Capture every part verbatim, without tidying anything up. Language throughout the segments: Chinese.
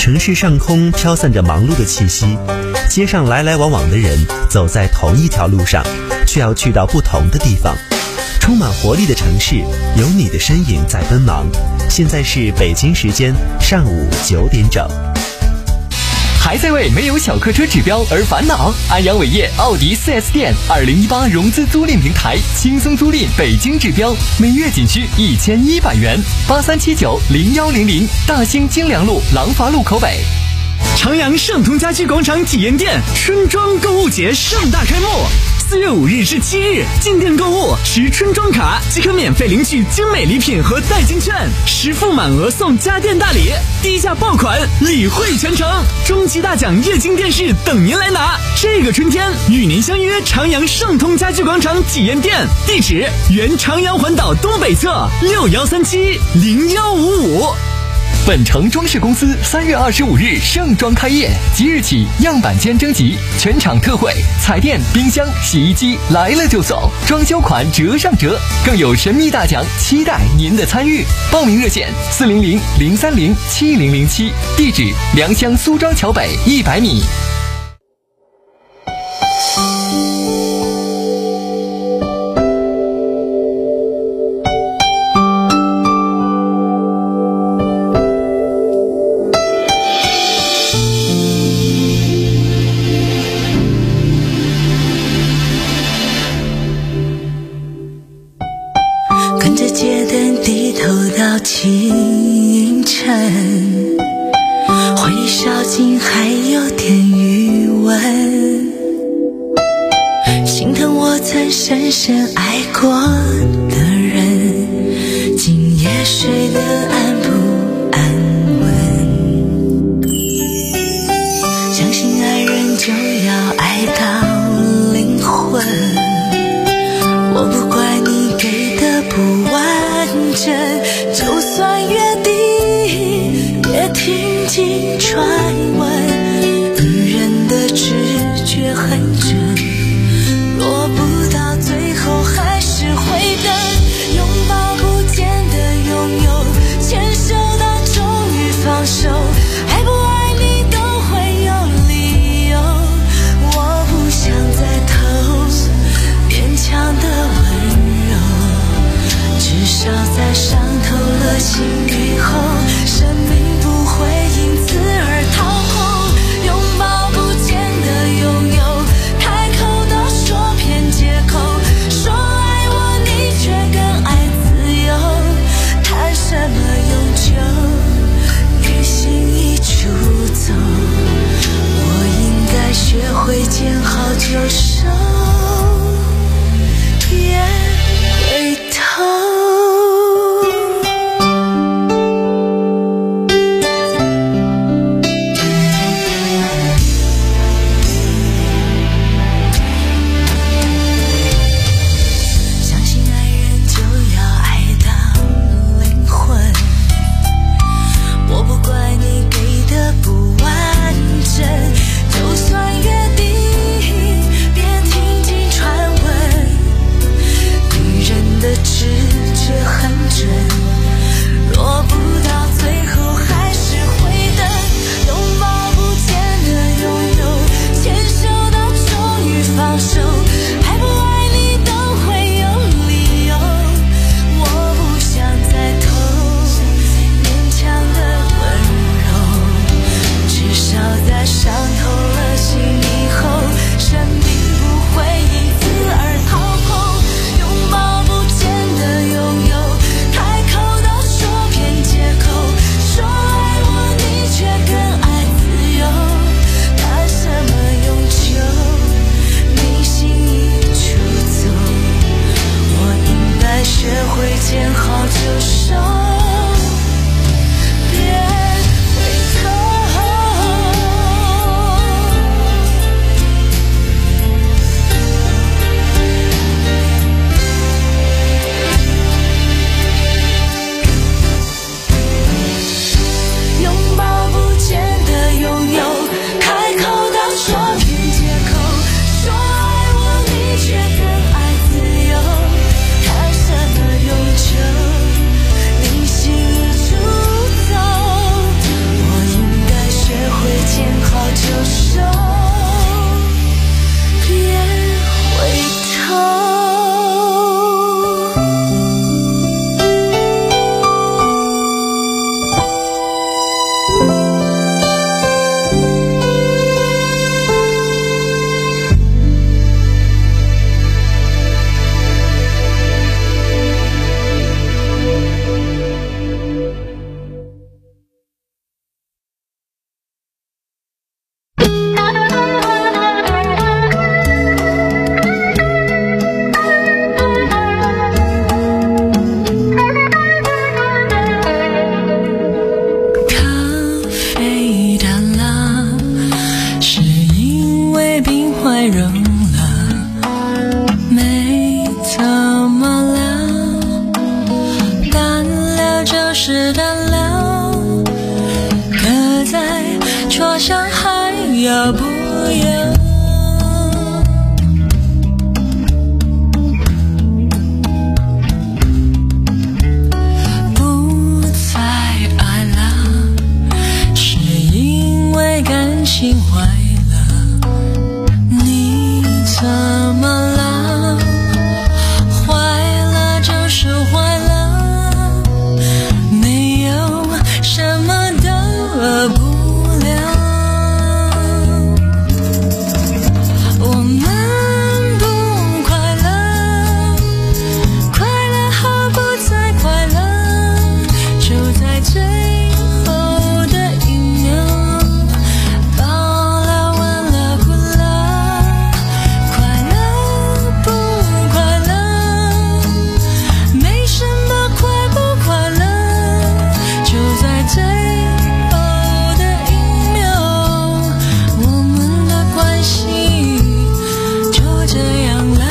城市上空飘散着忙碌的气息，街上来来往往的人走在同一条路上，却要去到不同的地方。充满活力的城市，有你的身影在奔忙。现在是北京时间上午九点整。 还在为没有小客车指标而烦恼？安阳伟业奥迪 四 S 店二零一八融资租赁平台，轻松租赁北京指标，每月仅需一千一百元。八三七九零幺零零，大兴京良路廊坊路口北。 长阳盛通家居广场体验店春装购物节盛大开幕，四月五日至七日，进店购物持春装卡即可免费领取精美礼品和代金券，实付满额送家电大礼，低价爆款，礼惠全程，终极大奖液晶电视等您来拿。这个春天与您相约长阳盛通家居广场体验店，地址原长阳环岛东北侧六幺三七零幺五五。 本城装饰公司三月二十五日盛装开业，即日起样板间征集，全场特惠，彩电、冰箱、洗衣机来了就送，装修款折上折，更有神秘大奖，期待您的参与。报名热线四零零零三零七零零七，地址良乡苏庄桥北一百米。 跟着街灯低头到清晨，回忆烧尽还有点余温，心疼我曾深深爱过的人，今夜睡得安不安稳，相信爱人就要爱到灵魂，我不怪你给的不完整，就算约定也听进传闻，女人的直觉很准，落不到最后还是会等，拥抱不见的拥有，牵手到终于放手，爱不爱你都会有理由，我不想再偷勉强的温柔，至少在伤透了心以后，生命不会因此而掏空，拥抱不见的拥有，太太热了，没怎么了，淡了就是淡了，刻在桌上还要不要？不再爱了，是因为感情坏了，你怎么了？坏了就是坏了，没有什么大不了。我们不快乐，快乐和不再快乐，就在最后的一秒，到了完了哭了，快乐不快乐，没什么快不快乐，就在最后的一秒，我们的关系就这样了。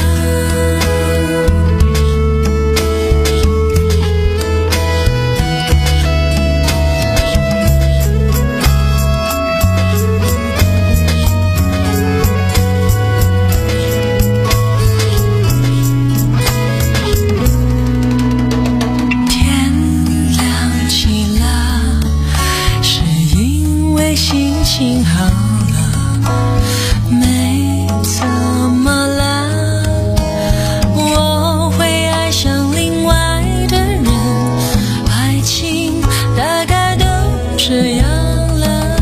天亮起了，是因为心情好了，没怎么了，我会爱上另外的人，爱情大概都这样了。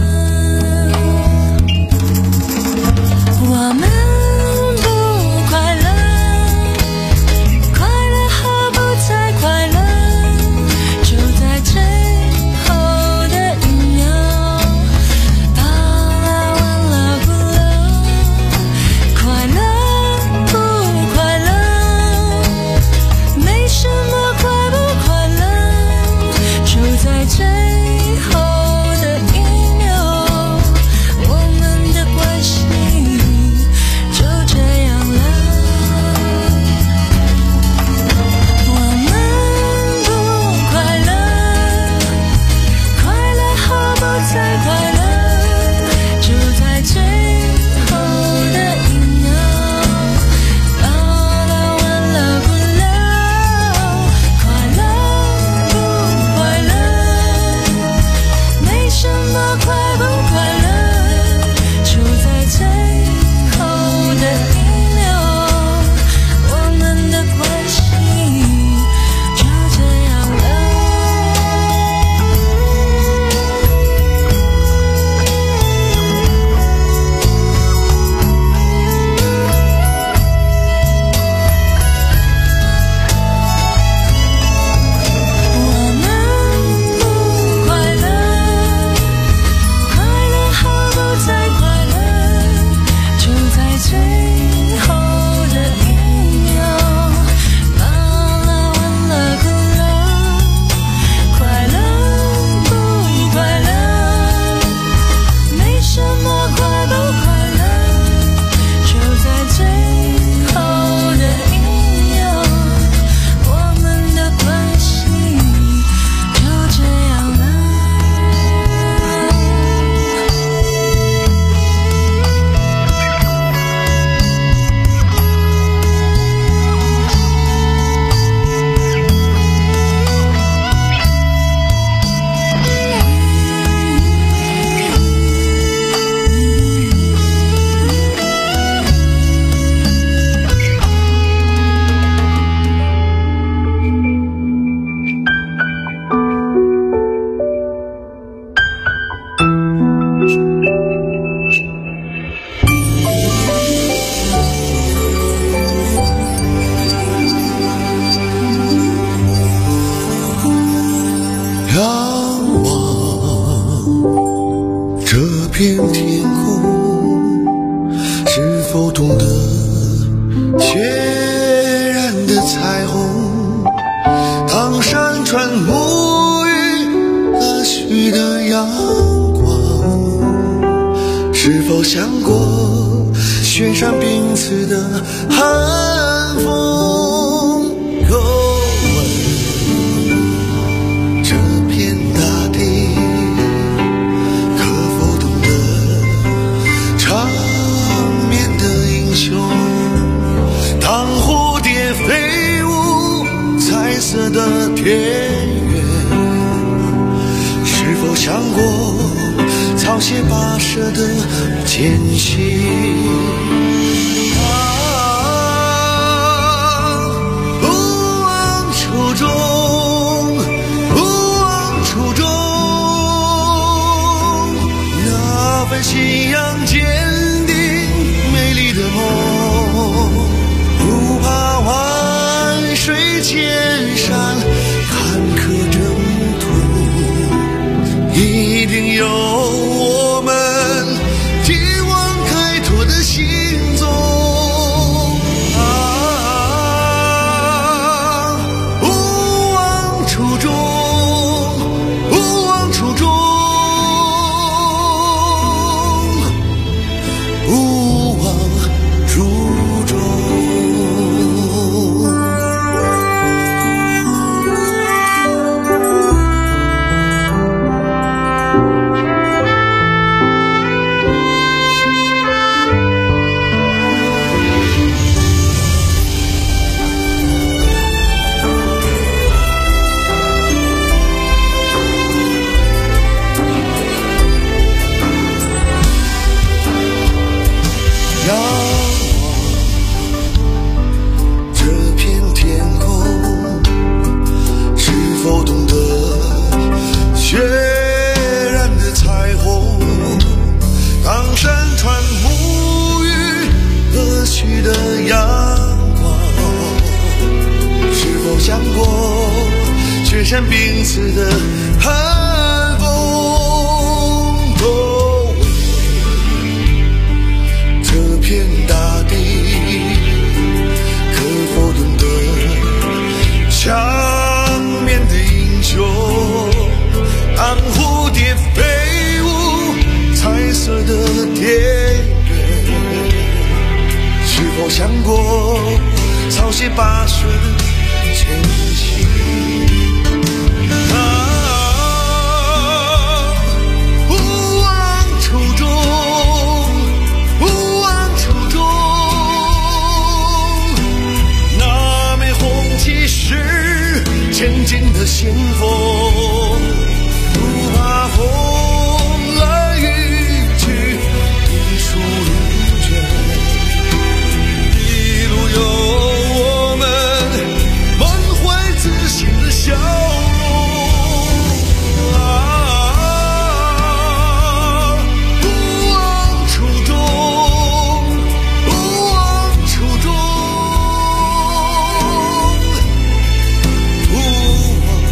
我们不快乐，快乐和不再快乐，就在最后的一秒，到了完了哭了，快乐不快乐，没什么快不快乐，就在最后的一秒，我们的关系就这样了。我们不快乐，快乐和不再快乐，就在最后的一秒，到了完了哭了，快乐不快乐，没什么快不快乐，就在最后的一秒，我们的关系就这样了。我们不快乐，快乐和不再快乐，就在最后的一秒，到了完了哭了，快乐不快乐，没什么快不快乐，就在最后的一秒，我们的关系就这样了。 仰望这片天空，是否懂得血染的彩虹？当山川沐浴了许的阳光，是否想过雪山彼此的寒风。够问这片大地可否懂得长眠的英雄？当蝴蝶飞舞彩色的田园，是否想过草鞋跋涉的艰辛？啊，不忘初衷，不忘初衷，那份信仰坚定美丽的梦，不怕万水千山坎坷征途，一定有我们继往开拓的行踪。啊，不忘初衷，不忘初衷，不忘初衷。仰望这片天空，是否懂得血染的彩虹？当山川沐浴和煦的阳光，是否想过雪山彼此的寒风？哦，这片大地可否懂得长眠的英雄？当蝴蝶飞舞彩色的田园，是否想过草鞋跋涉的前行？啊，不忘初衷，不忘初衷，那枚红旗是前进的先锋，不怕风来雨去，一树如卷，一路有我们满怀自信的笑容。啊，不忘初衷，不忘初衷，不忘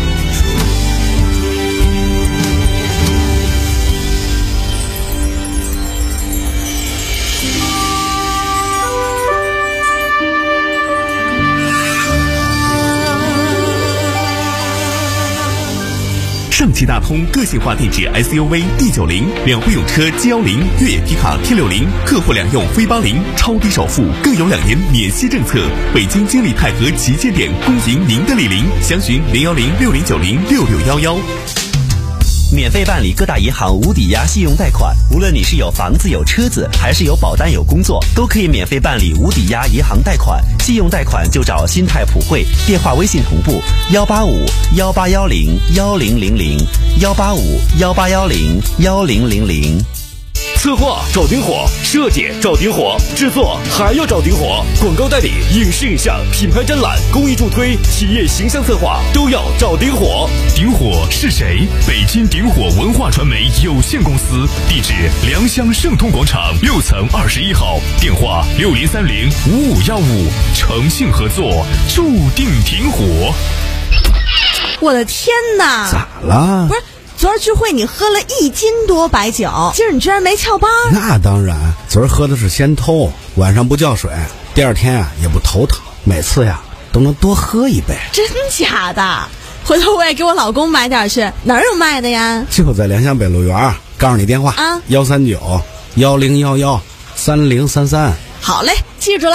上汽大通个性化定制 S U V D 九十，两会用车 G 一十，越野皮卡 T 六十，客户两用飞八零，超低首付，更有两年免息政策。北京金利泰和旗舰店恭迎您的莅临，详询零幺零六零九零六六幺幺。 免费办理各大银行无抵押信用贷款，无论你是有房子有车子，还是有保单有工作，都可以免费办理无抵押银行贷款。信用贷款就找新泰普惠，电话微信同步幺八五幺八幺零幺零零零幺八五幺八幺零幺零零零。 策划找顶火，设计找顶火，制作还要找顶火，广告代理、影视影像、品牌展览、公益助推、企业形象策划都要找顶火。 顶火是谁？北京顶火文化传媒有限公司，地址良乡盛通广场六层二十一号，电话六零三零五五幺五，诚信合作，注定顶火。 我的天哪！ 咋了？ 不是。昨儿聚会你喝了一斤多白酒，今儿你居然没翘班？ 那当然，昨儿喝的是先偷，晚上不叫水，第二天啊也不头疼，每次呀都能多喝一杯。 真假的？回头我也给我老公买点去，哪儿有卖的呀？ 就在良乡北路园，告诉你电话啊，幺三九幺零幺幺三零三三。 好嘞，记住了。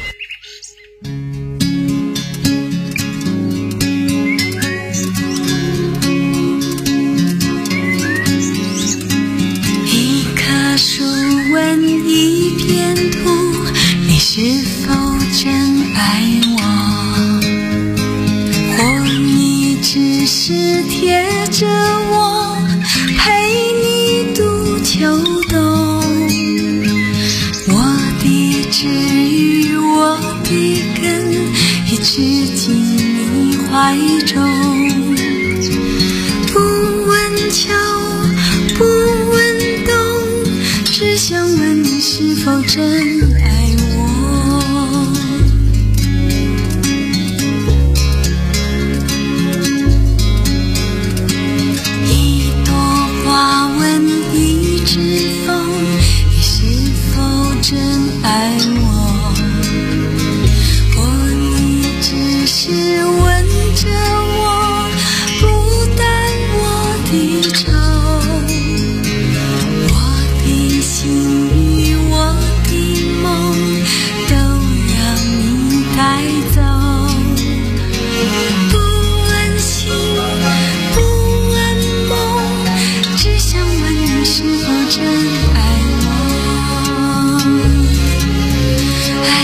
一棵树问一片土，你是否真爱我？或你只是贴着我，陪你度秋冬。我的枝与我的根，一直进你怀中。不问秋，不问冬，只想问你是否真爱我。一朵花问一只风，你是否真爱我？我你只是问着我，不担我的愁。我的心与我的梦都让你带走。不问心，不问梦，只想问你是否真爱我。I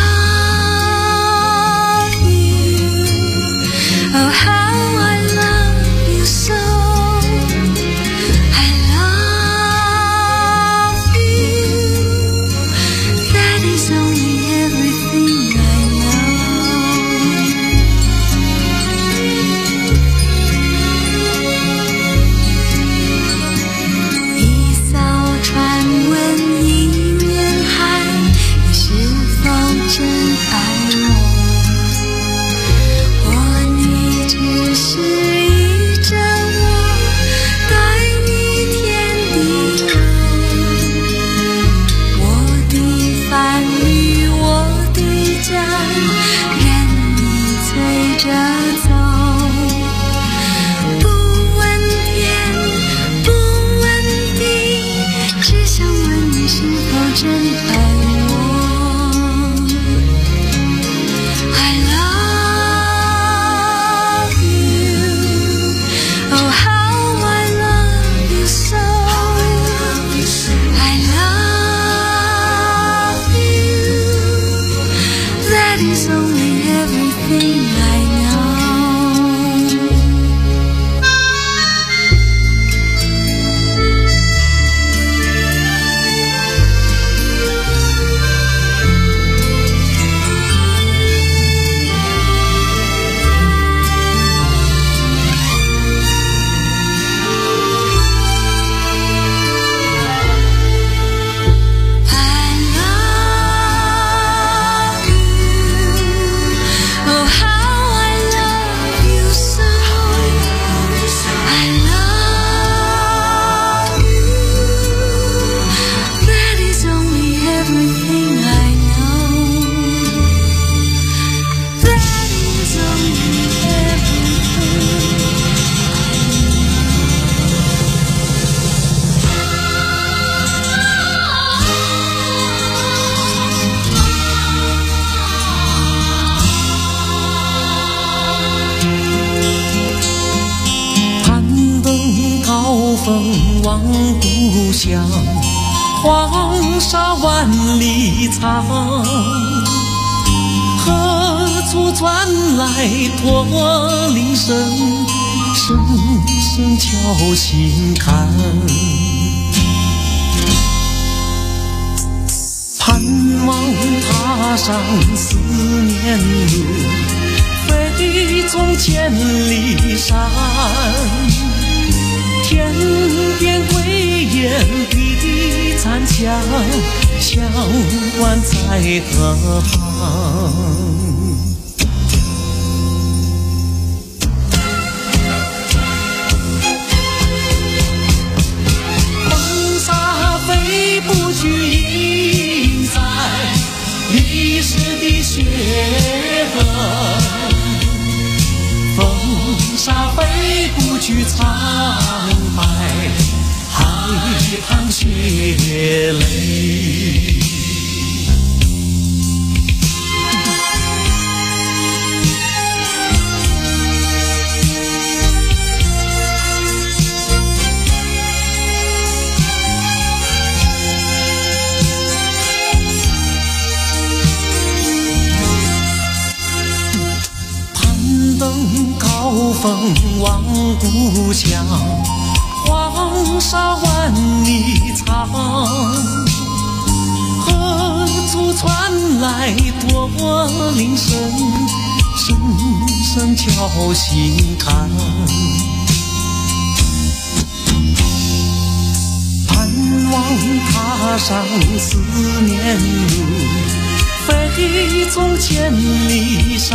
love you, oh how I love you so. I love you, that is only everything I know. 一艘船问一面海，你是否真爱我？我你只是依着我，带你天地游。我的帆与我的桨，任你催着走。不问天，不问地，只想问你是否真爱我。I love you, oh how I love you so. I love you, that is only everything I know. 风望故乡，黄沙万里长，何处传来驼铃声，声声敲心坎。盼望踏上思念路，飞纵千里山。天边归雁的残响，相关在何方？风沙飞不去，印在历史的血痕。风沙飞不去，沧海海棠血泪。高峰望故乡，黄沙万里长，何处传来多铃声，声声敲心坎。盼望踏上思念路，飞纵千里山。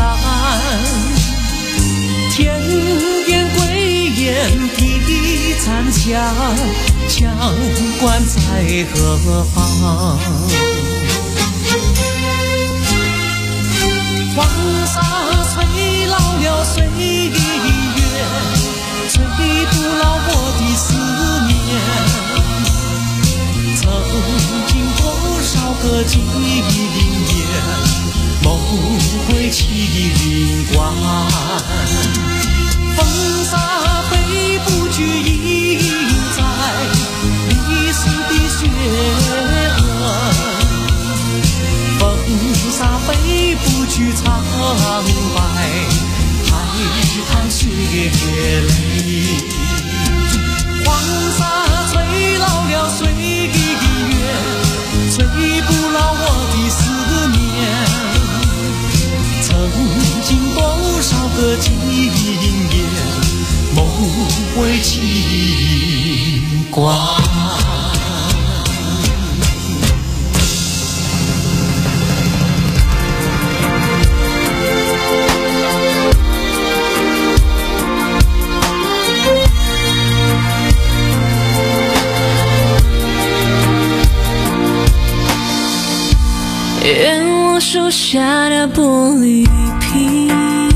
天边归雁啼残响，羌关在何方？黄沙吹老了岁月，吹不老我的思念。曾经多少个今夜，梦回麒麟关。风沙飞不去，印在历史的血痕。风沙飞不去，苍白海棠血泪。黄沙吹老了岁月，吹不老我的思念。曾经多少个今夜，梦回麒麟关。 愿我树下的玻璃瓶，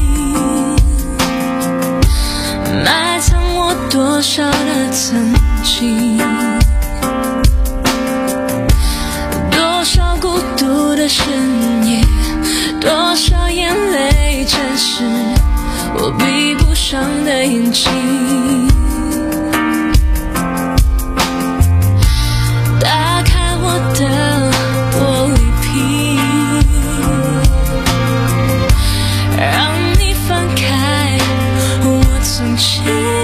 埋藏我多少的曾经，多少孤独的深夜，多少眼泪沾湿我闭不上的眼睛。打开我的玻璃瓶，让你翻开我曾经。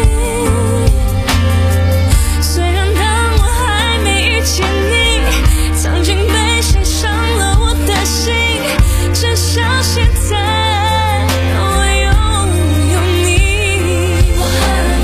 虽然当我还没遇见你，曾经被谁伤了我的心，至少现在我拥有你。我很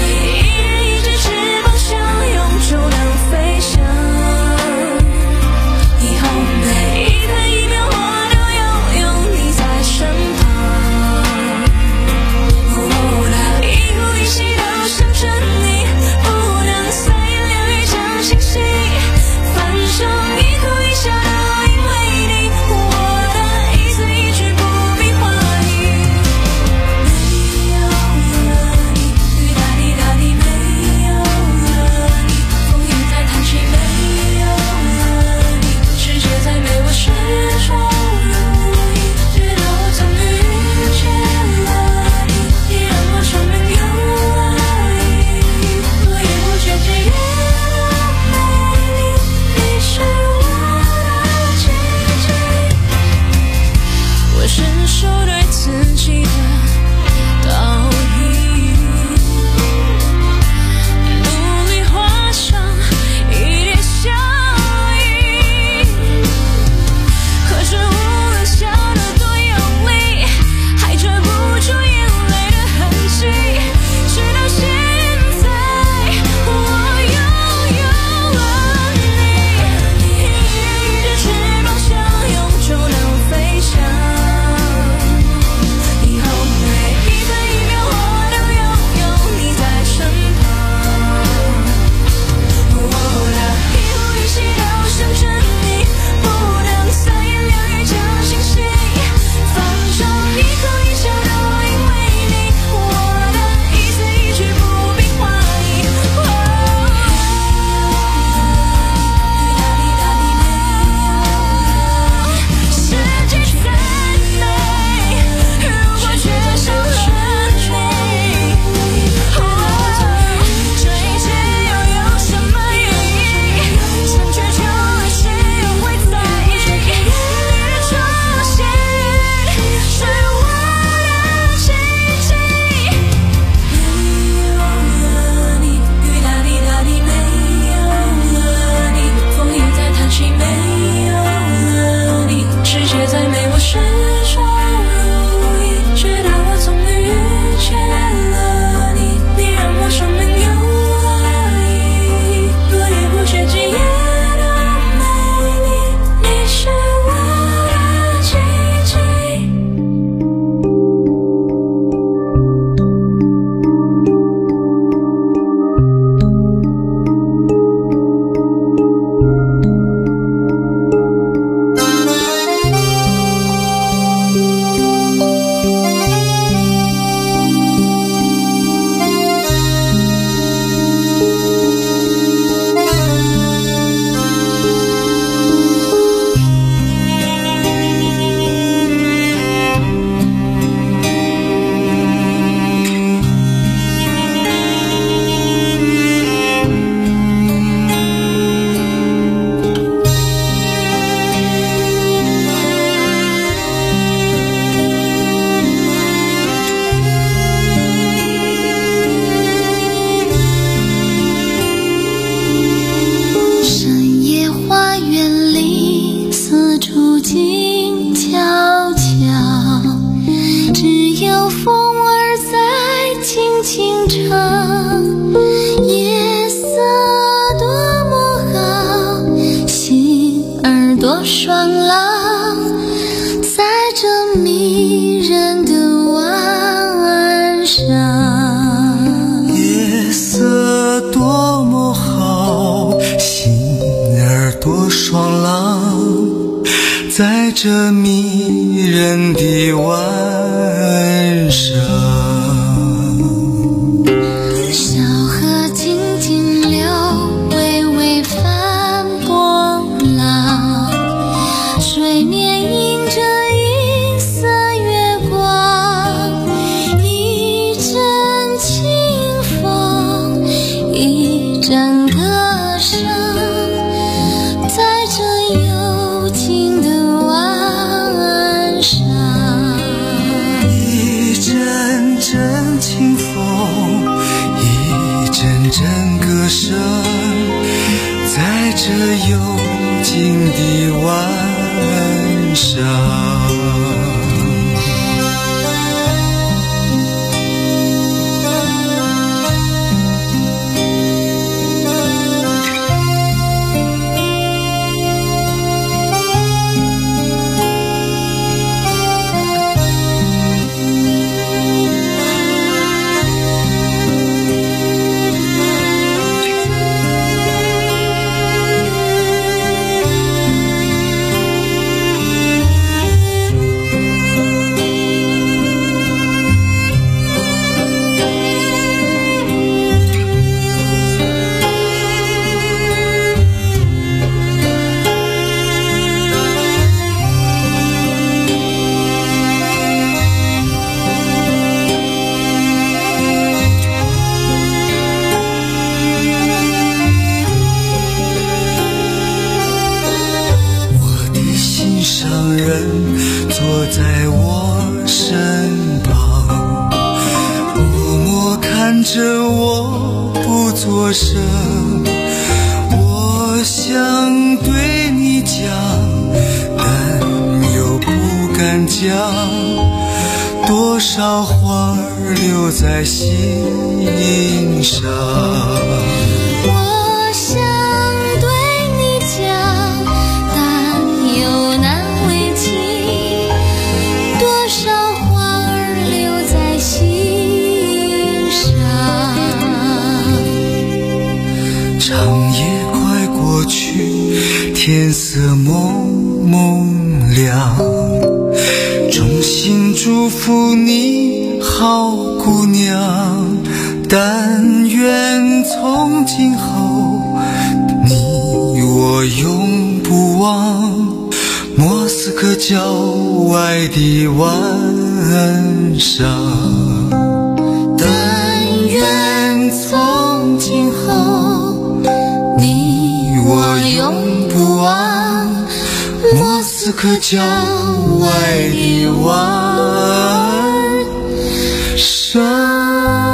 静悄悄，只有风儿在轻轻唱。夜色多么好，心儿多爽朗，在这迷人的晚上。 夜色多么好，心儿多爽朗，在这迷人的晚上。 小河静静流，微微泛波浪，水面映着银色月光，一阵清风，一阵歌声，在这幽静的晚上。 一阵阵清风，一阵阵歌声，在这幽静的晚上。坐在我身旁，默默看着我不作声。我想对你讲，但又不敢讲，多少话儿留在心上。 我想对你讲，但又难为情，多少话儿留在心上。 长夜快过去，天色蒙蒙亮，衷心祝福你好姑娘，但愿从今后你我永不忘莫斯科郊外的晚上。但愿从今后你我永不忘莫斯科郊外的晚上。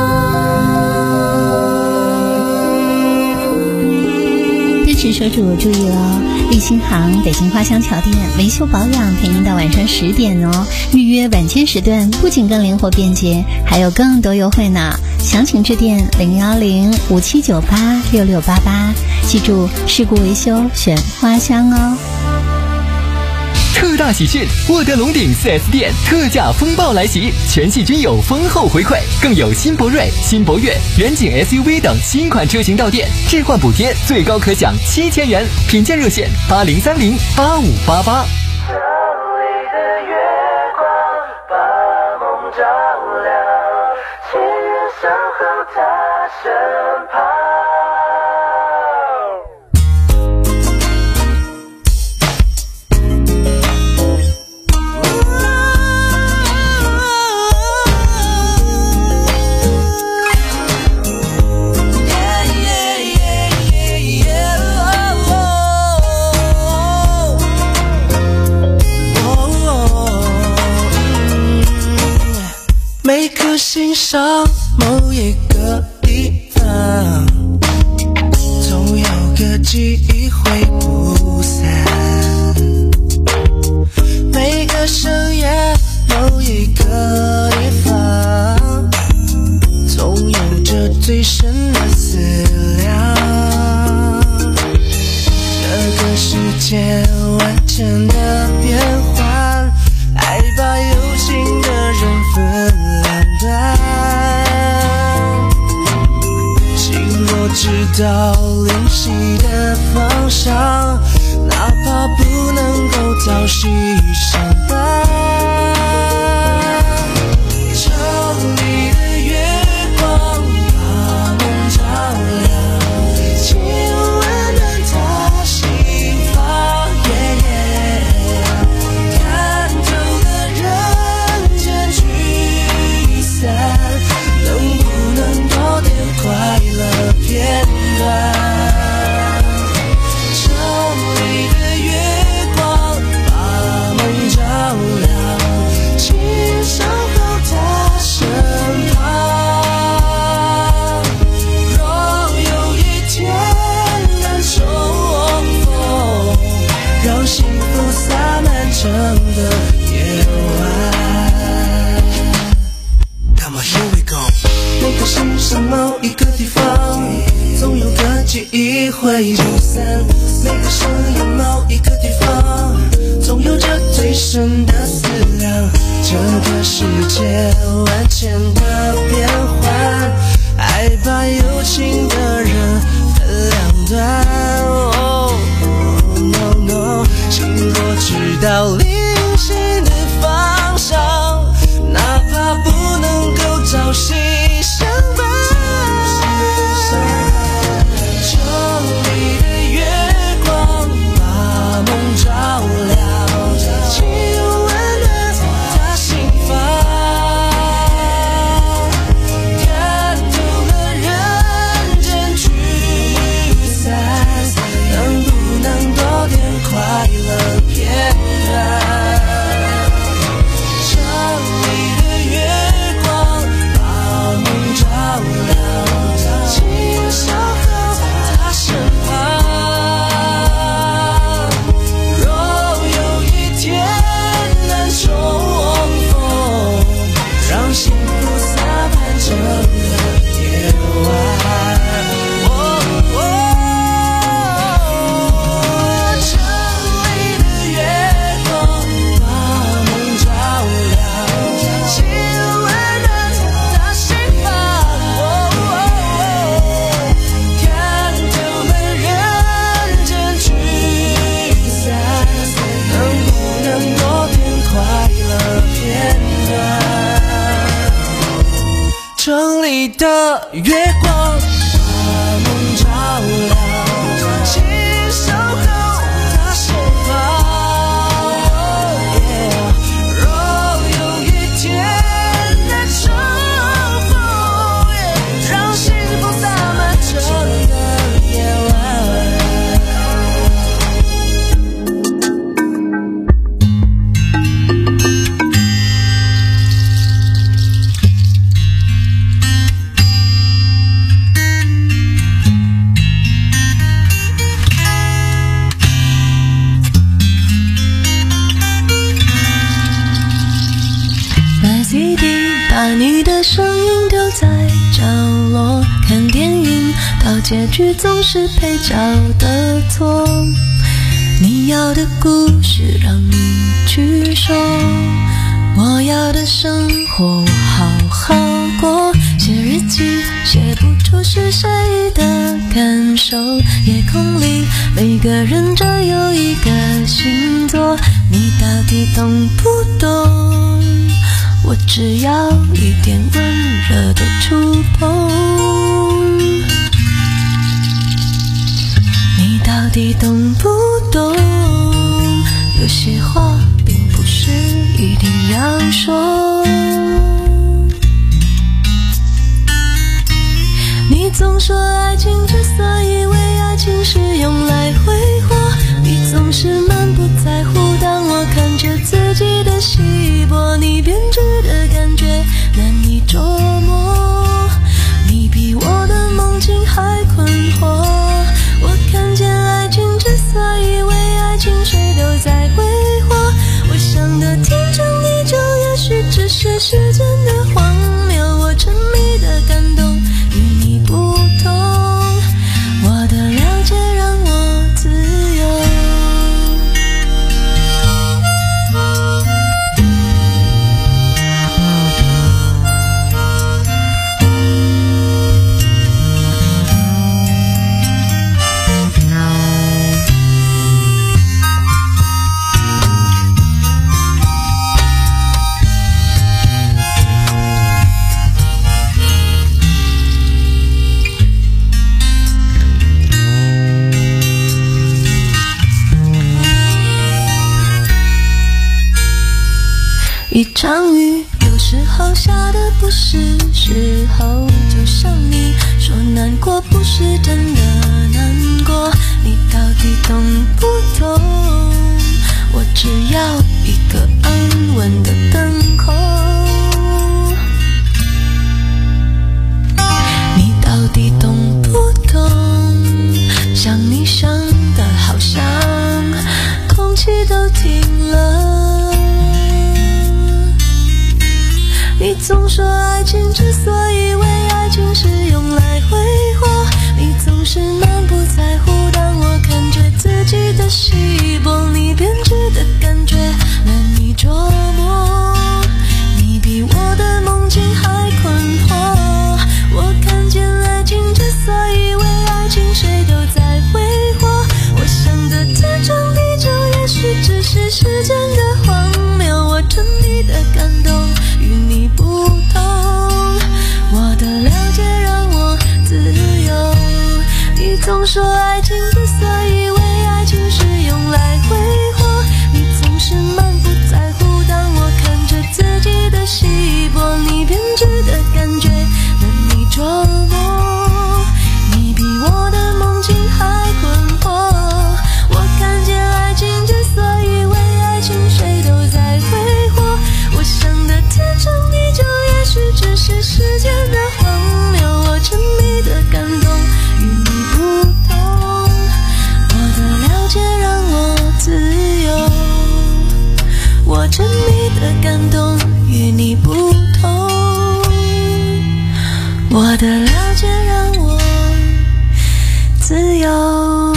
是车主注意了，立新行北京花乡桥店维修保养陪您到晚上十点哦。预约晚间时段不仅更灵活便捷，还有更多优惠呢。详情致电零幺零五七九八六六八八，记住事故维修选花乡哦。 特大喜讯！沃德龙鼎 四 S 店特价风暴来袭，全系均有丰厚回馈，更有新博瑞、新博越、远景 S U V 等新款车型到店，置换补贴最高可享七千元，品鉴热线八零三零八五八八。 这里的月光把梦照亮，情人守候他身旁。每颗心上某一个地方，总有个记忆会不散。 到灵犀的方向，哪怕不能够朝夕相伴。城里的月光把梦照亮，请温暖他心房。yeah, yeah 看透了人间聚散，能不能多点快乐片段？城里的月光把梦照亮，请守候他身旁。若有一天能重逢，让幸福洒满整个夜晚。Come on, here we go。每个世上某一个地方，总有个记忆会聚散。每个深夜某一个地方，总有着最深的思量。这个世界万千的变幻，爱把有情的人分两端。Oh, no, no 心若知道灵犀的方向，哪怕不能够朝夕相伴。城里的月光把梦照亮，请温暖他心房。看透了人间聚散，能不能多点快乐片段？城里的月光把梦照亮，请守候他身旁。若有一天能重逢，让幸福洒满整个夜晚。哦哦城里的月光把梦照亮，请温暖他心房。哦哦看透了人间聚散，能不能多点快乐片段？城里的月光把梦照亮，请守候他身旁。yeah 若有一天能重逢， yeah 让幸福洒满整个夜晚。买 C D， 把你的声音丢在角落，看电影到结局总是配角的错。你要的故事让你去说，我要的生活我好好过。写日记写不出是谁的感受，夜空里每个人只有一个星座，你到底懂不懂？我只要一点温热的触碰，你到底懂不懂？有些话并不是一定要说，你总说爱情之所以为爱情是用来挥霍，你总是满不在乎当我看着自己的稀薄，你编织的感觉难以捉摸，你比我的梦境还困惑。我看见爱情之所以为爱情谁都在挥霍，我想的天长地久也许只是时间的荒谬，我沉迷的感动与你不同， 一场雨，有时候下的不是时候，就像你说难过不是真的难过，你到底懂不懂？我只要一个安稳的等候，你到底懂不懂？想你想的好像空气都停了，你总说爱情之所以为爱情是用来挥霍，你总是满不在乎，当我感觉自己的稀薄，你编织的感觉难以捉摸，你比我的梦境还困惑，我看见爱情之所以为爱情谁都在挥霍，我想的天长地久也许只是时间的荒谬，我沉迷的感动与你不同，我的了解让我自由，你总说爱情之所以为爱情是用来挥霍，你总是满不在乎，当我看着自己的稀薄，你编织的感觉难以捉摸，你比我的梦境还困惑，我看见爱情之所以为爱情谁都在挥霍，我想的天长地久也许只是时间的荒谬，我沉迷的感动与你不同，我的了解让我自由，我沉迷的感动与你不同，我的了解让我自由。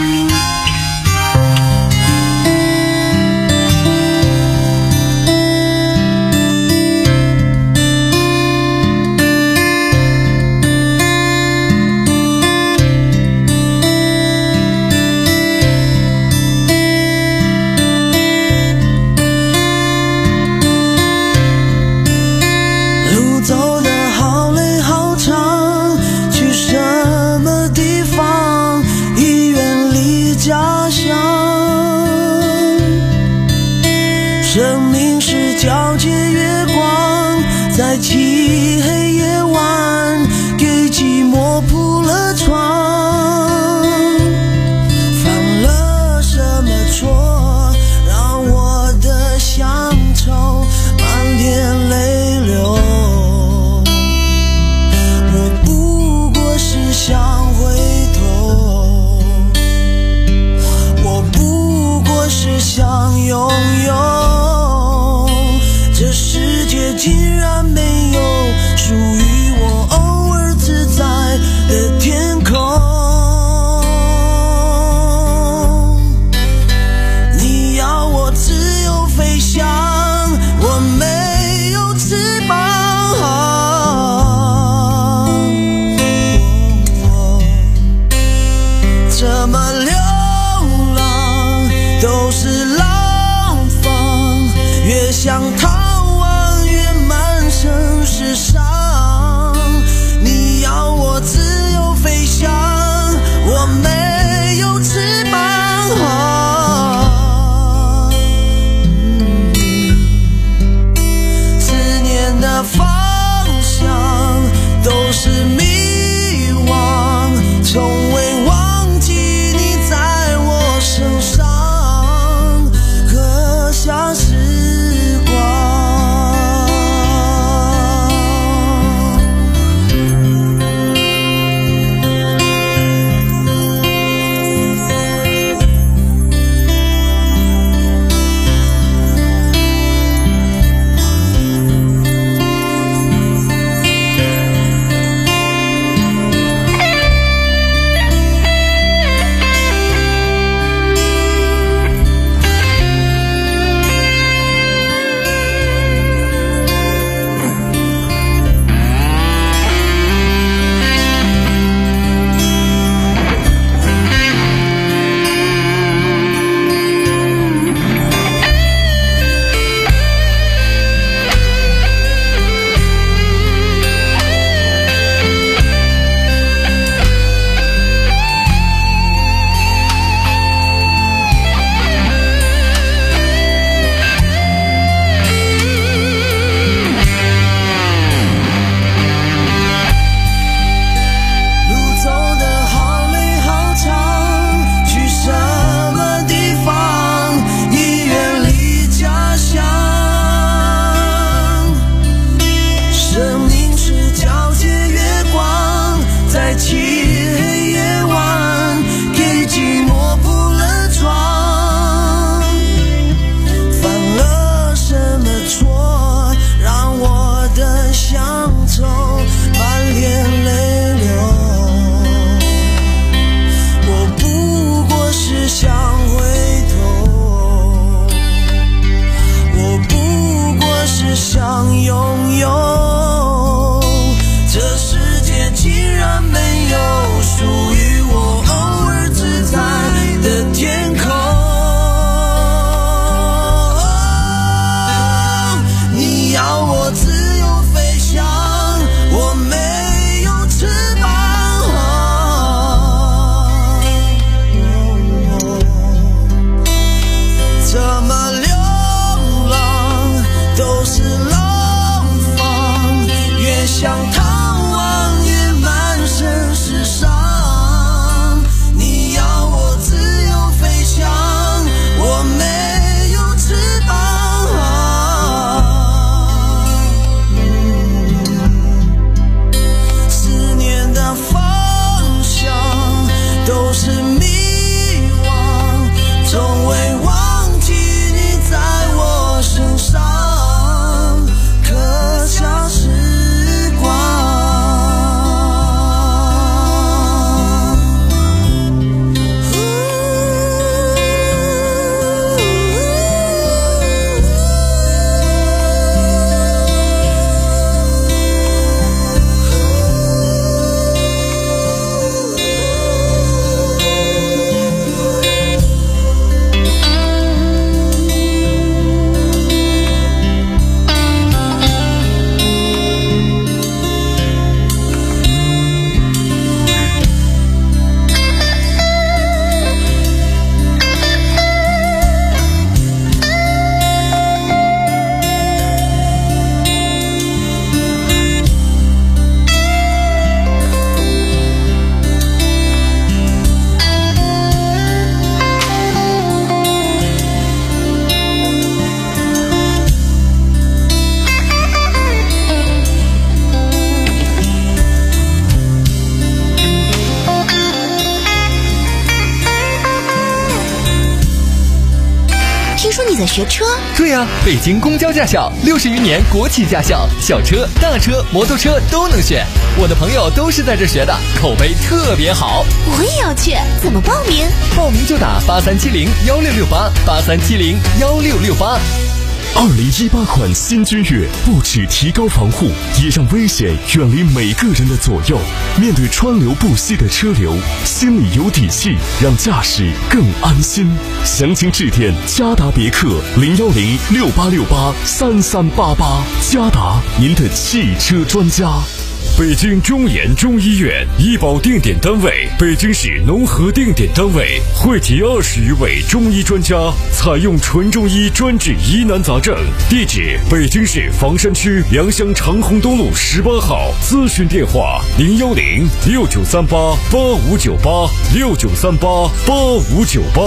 路走得好累好长，去什么地方已远离家乡，生命是皎洁月光，在漆黑夜晚给寂寞铺了床，犯了什么错让我的乡愁满天泪流，我不过是想回头，我不过是想拥有，这世界竟然没有属于我偶尔自在的学车？ 对呀、啊，北京公交驾校六十余年国企驾校，小车、大车、摩托车都能选。我的朋友都是在这学的，口碑特别好。 我也要去，怎么报名？ 报名就打八三七零幺六六八八三七零幺六六八。 二零一八款新君越不只提高防护，也让危险远离每个人的左右。面对川流不息的车流，心里有底气，让驾驶更安心。详情致电嘉达别克零幺零六八六八三三八八。嘉达，您的汽车专家。 北京中研中医院医保定点单位，北京市农合定点单位，汇集二十余位中医专家，采用纯中医专治疑难杂症。地址：北京市房山区良乡长虹东路十八号。咨询电话：零幺零六九三八八五九八六九三八八五九八。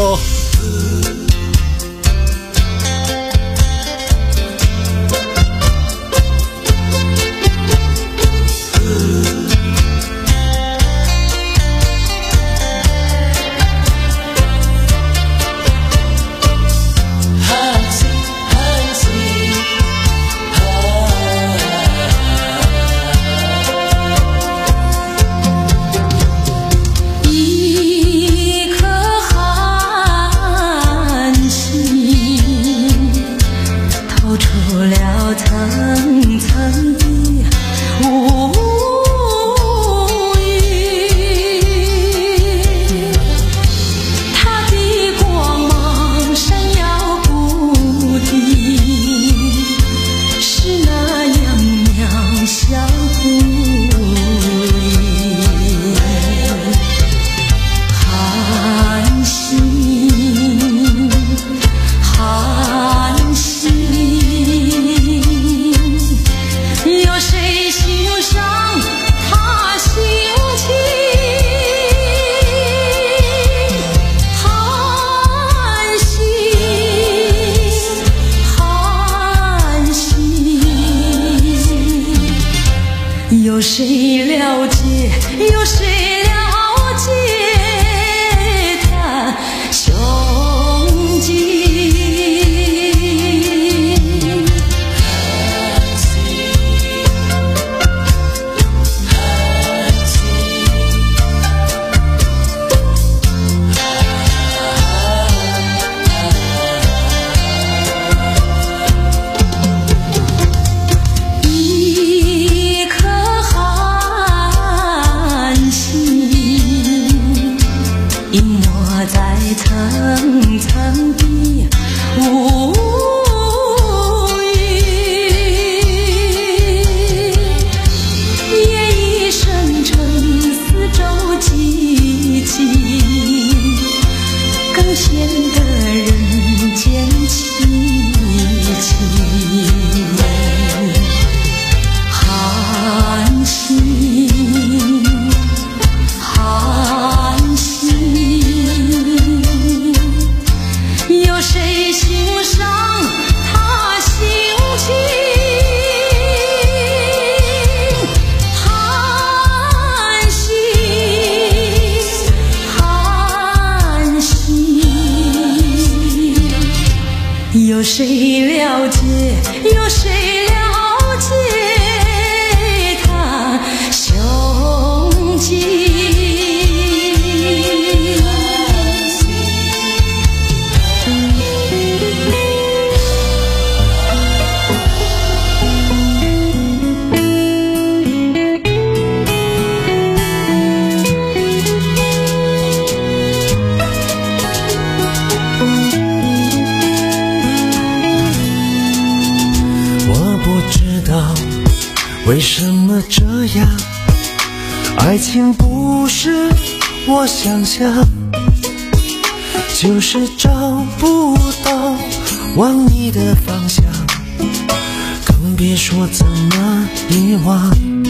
有谁了解？有谁了解他胸襟？层层的无语，夜已深沉，四周寂静，更显得人间凄清。寒心，寒心。有谁欣赏他心情？寒心，寒心。有谁了解？有谁了解他胸襟？ 为什么这样？爱情不是我想象，就是找不到往你的方向，更别说怎么遗忘。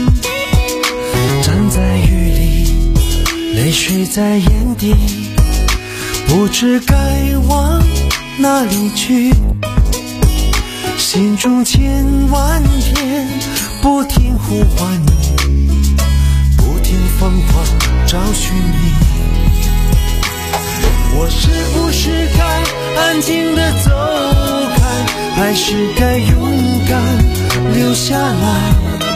站在雨里，泪水在眼底，不知该往哪里去，心中千万遍不停呼唤你，不停疯狂找寻你。 我是不是该安静地走开，还是该勇敢留下来？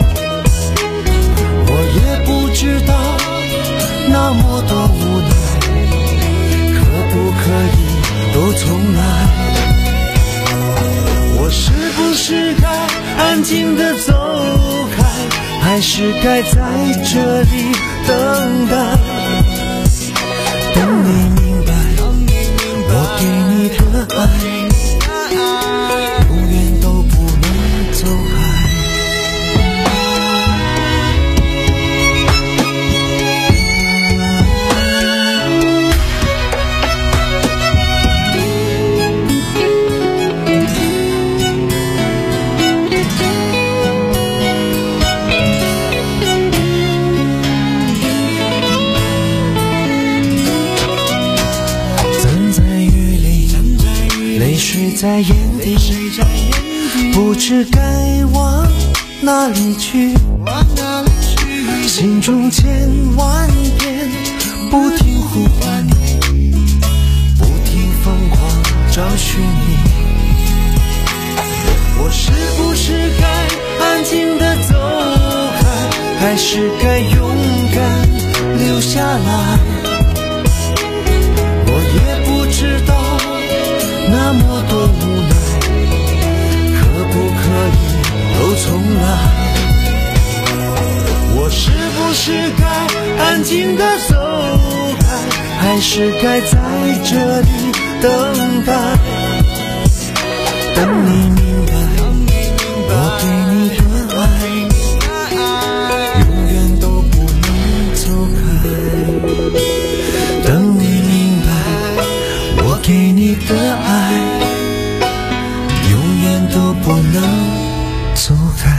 我也不知道那么多无奈，可不可以都重来？我是不是该安静地走开，还是该在这里等待？等你明白，我给你的爱永远都不能走开。泪水在眼底，不知该往哪里去，心中千万遍不停呼唤你，不停疯狂找寻你。我是不是该安静地走开，还是该勇敢留下来？我也不知道那么多无奈，可不可以都重来？我是不是该安静地走开，还是该在这里等待？等你明白，我给你的爱永远都不能走开。等你明白，我给你的爱永远都不能走开。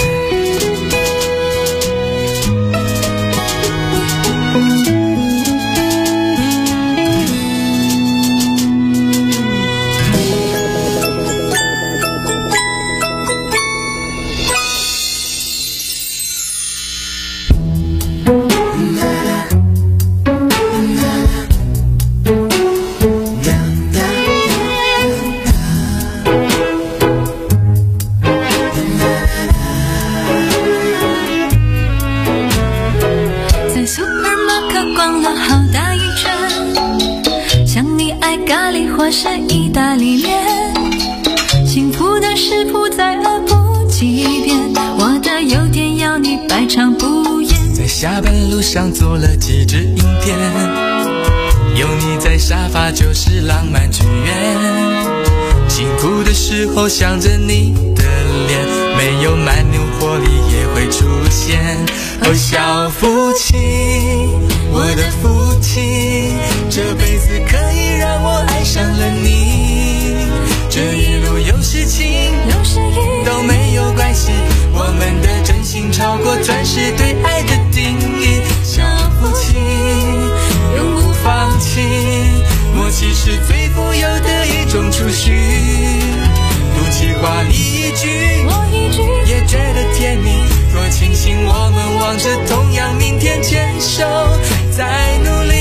或是意大利面，幸福的食谱再饿不几遍，我的优点要你百尝不厌。 在下班路上做了几支影片，有你在沙发就是浪漫剧院，辛苦的时候想着你的脸，没有蛮牛活力也会出现。哦，小夫妻，我的夫妻，这辈子可以让我爱上了你，这一路有事情都没有关系，我们的真心超过钻石对爱的定义。小夫妻永不放弃，默契是最富有的一种储蓄，不计划你一句我一句也觉得甜蜜，多庆幸我们望着同样明天，牵手在努力。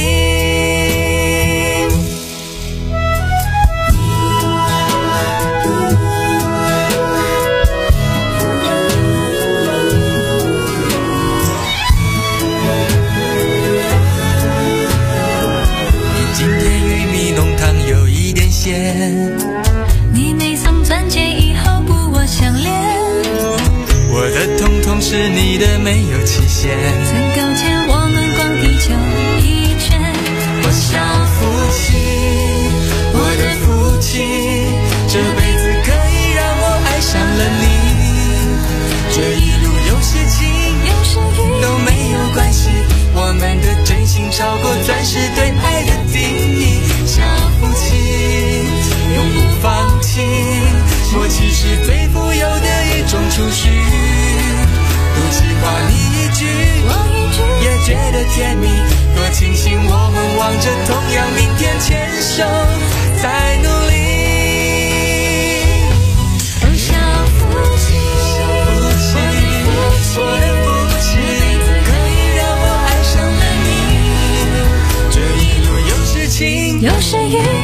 你没送钻戒以后不我相恋， 我的统统是你的没有期限， 曾勾牵我们逛地球一圈。 我小夫妻，我的夫妻，这辈子可以让我爱上了你，这一路有事情都没有关系，我们的真心超过钻石对爱的定义。小夫妻永不放弃，默契是最富有的一种储蓄，不计划你一句也觉得甜蜜，多庆幸我们望着同样明天，牵手在努力。 哦，小夫妻， 我的夫妻，可以让我爱上了你，这一路有事情有时雨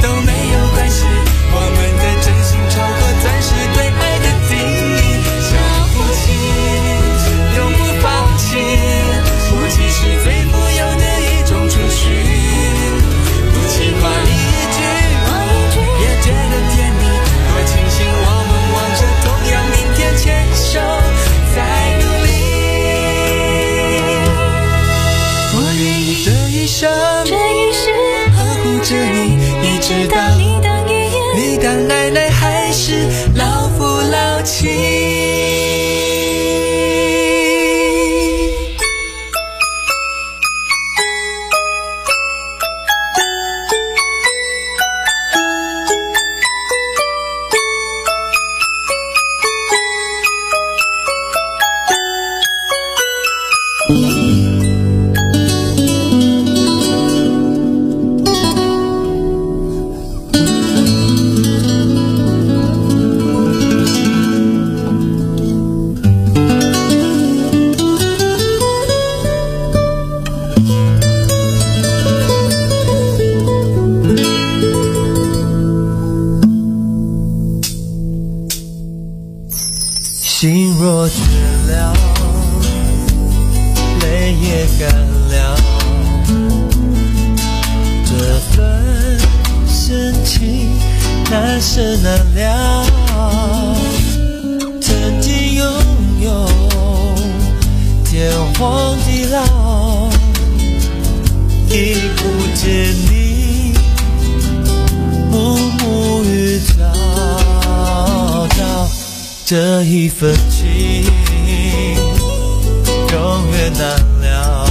心若倦了，泪也干了，这份深情难舍难了。曾经拥有天荒地老，已不见你暮暮与朝朝，这一份情永远难了。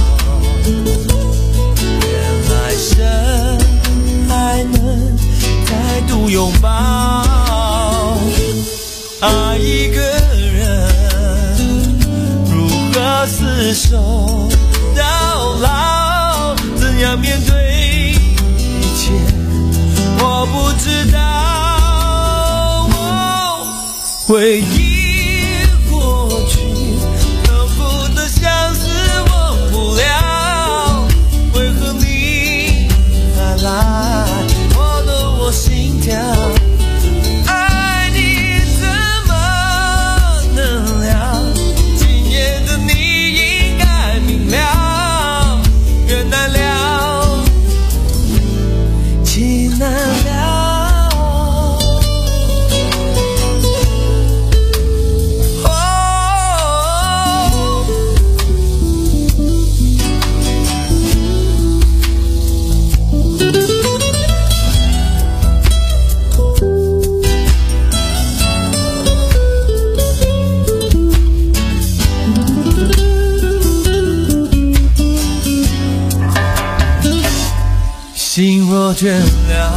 原来生还能再度拥抱，爱一个人如何厮守到老，怎样面对一切我不知道。回忆过去痛苦的相思忘不了，为何你还来拨动我心跳，爱你怎么能了，今夜的你应该明了，缘难了，情难了。心若倦了，